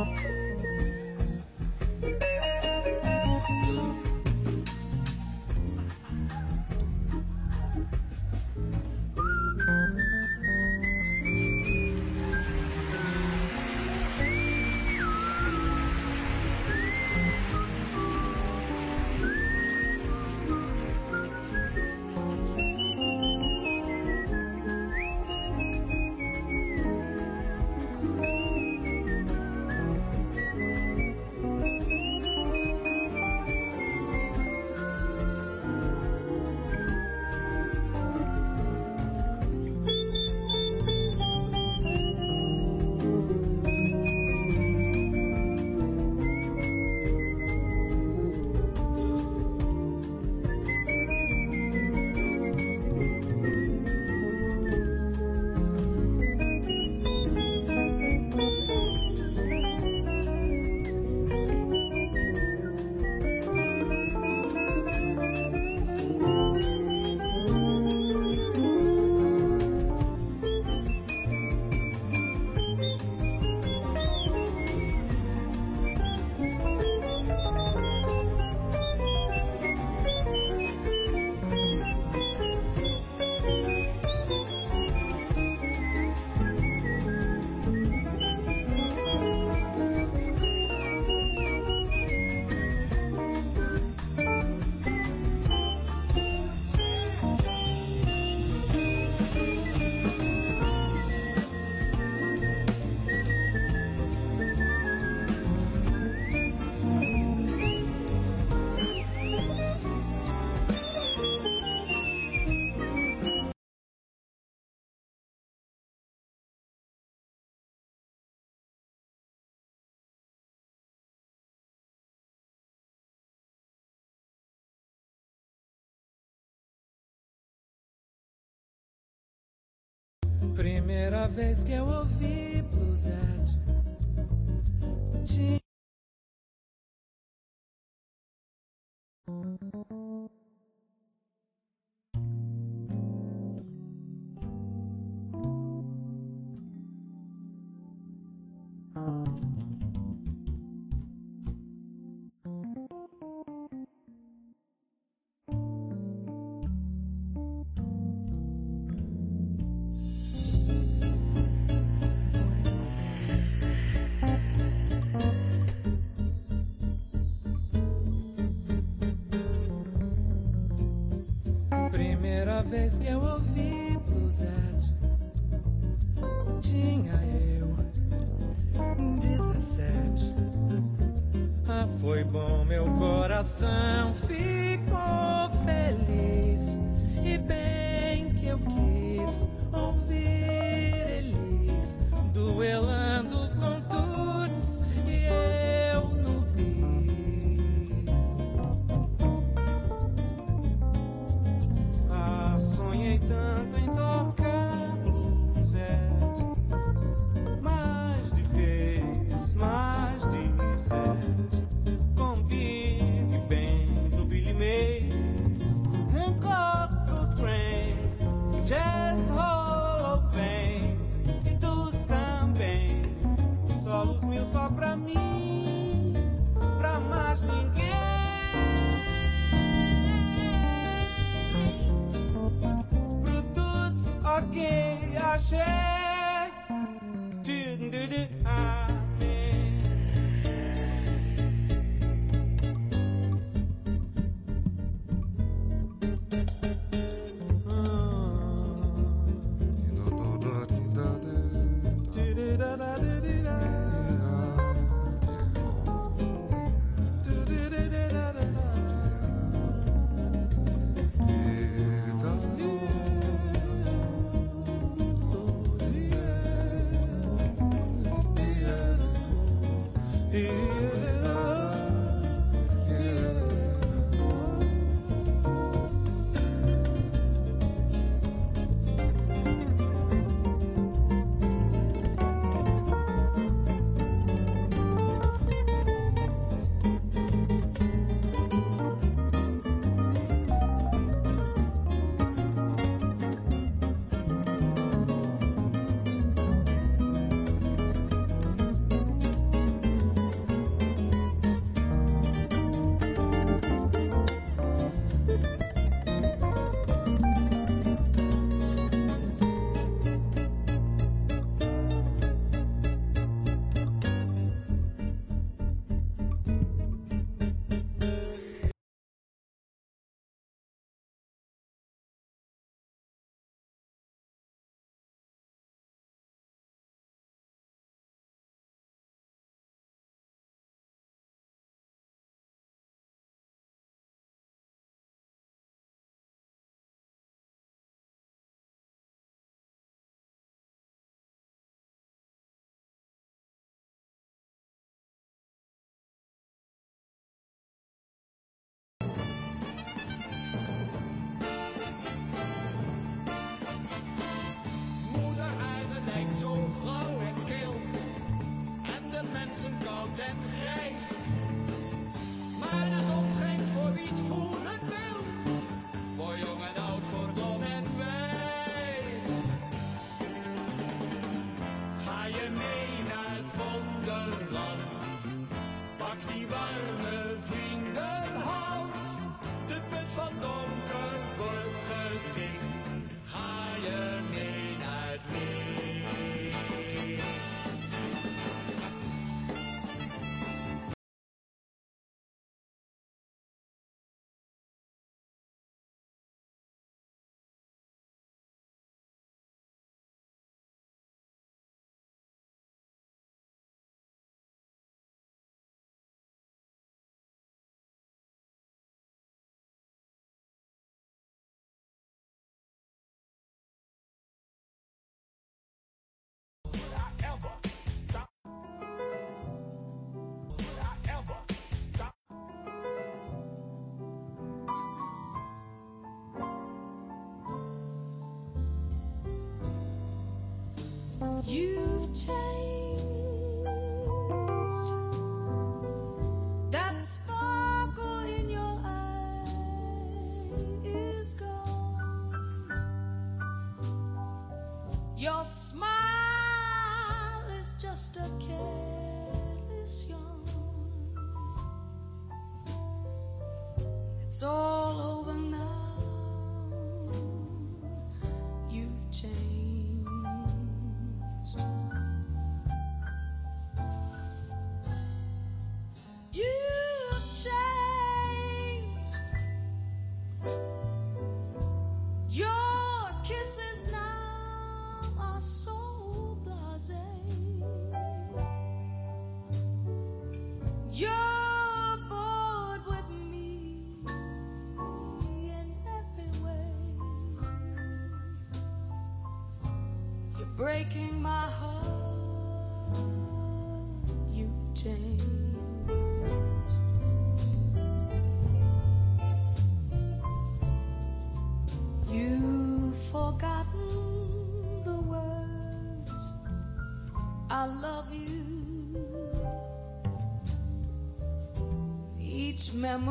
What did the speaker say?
Primeira vez que eu ouvi Bluesette, primeira vez que eu ouvi Bluesette, tinha eu 17. Ah, foi bom, meu coração ficou feliz, e bem que eu quis ouvir eles duelando com Toots e eu no bis. Ah, sonhei tanto em tocar Bluesette, mais de vez, mais de sete, com Big Ben do Billy May, Hancock Coltrane, Jazz Hall of Fame e dos também, solos mil só pra mim, pra mais ninguém. Pro Toots, ok, achei. koud en grijs. Maar de zon schijnt voor wie het voelen wil, voor jong en oud, voor dom en wijs. Ga je mee naar het wonderland, pak die warme vriendenhand. De put van donker wordt gedicht, ga je mee naar het licht. You've changed. That sparkle in your eye is gone. Your smile is just a careless yawn. It's all over now. You've changed. Kisses now are so blasé. You're bored with me in every way. You're breaking my heart. You changed. You've forgotten the words I love you. Each memory